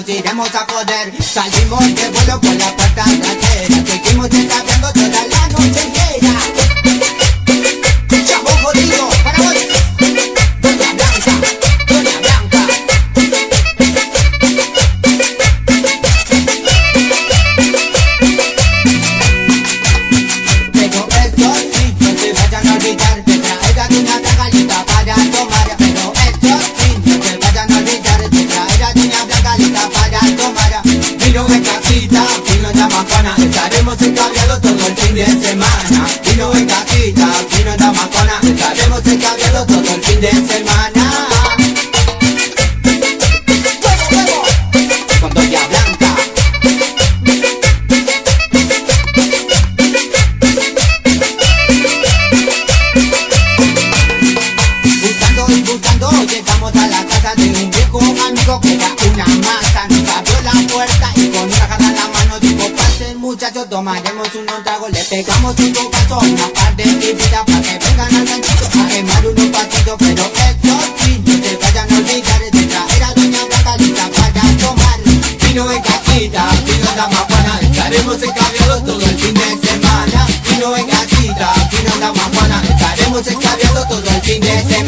nos iremos a joder. Salimos de vuelo por la puerta trasera, seguimos escabeando toda la noche entera. Chavo jodido, para vos, Doña Blanca, Doña Blanca. Pero estos sí, no se vayan a olvidar de traer de una tragalita para tomar. Pero estos sí, no se vayan a olvidar de traer de una tragalita para tomar. Vino en casita, vino en la macana, estaremos encabriados todo el fin de semana. Vino en casita, vino en la macana, estaremos encabriados todo el fin de semana. Con Doña Blanca. Buscando y buscando, llegamos a la casa de un viejo amigo que era una masa. Nos abrió la puerta y con una jarra en la mano dijo: pasen muchachos, tomaremos unos tragos. Le pegamos un copazo, una par de bebidas para que vengan al ranchito a quemar unos patitos. Pero estos sí, no se vayan a olvidar de traer a Doña Blanca para tomar. Vino en casita, vino en la majuana, estaremos encabriados todo el fin de semana. Vino en casita, vino en la majuana, estaremos encabriados todo el fin de semana.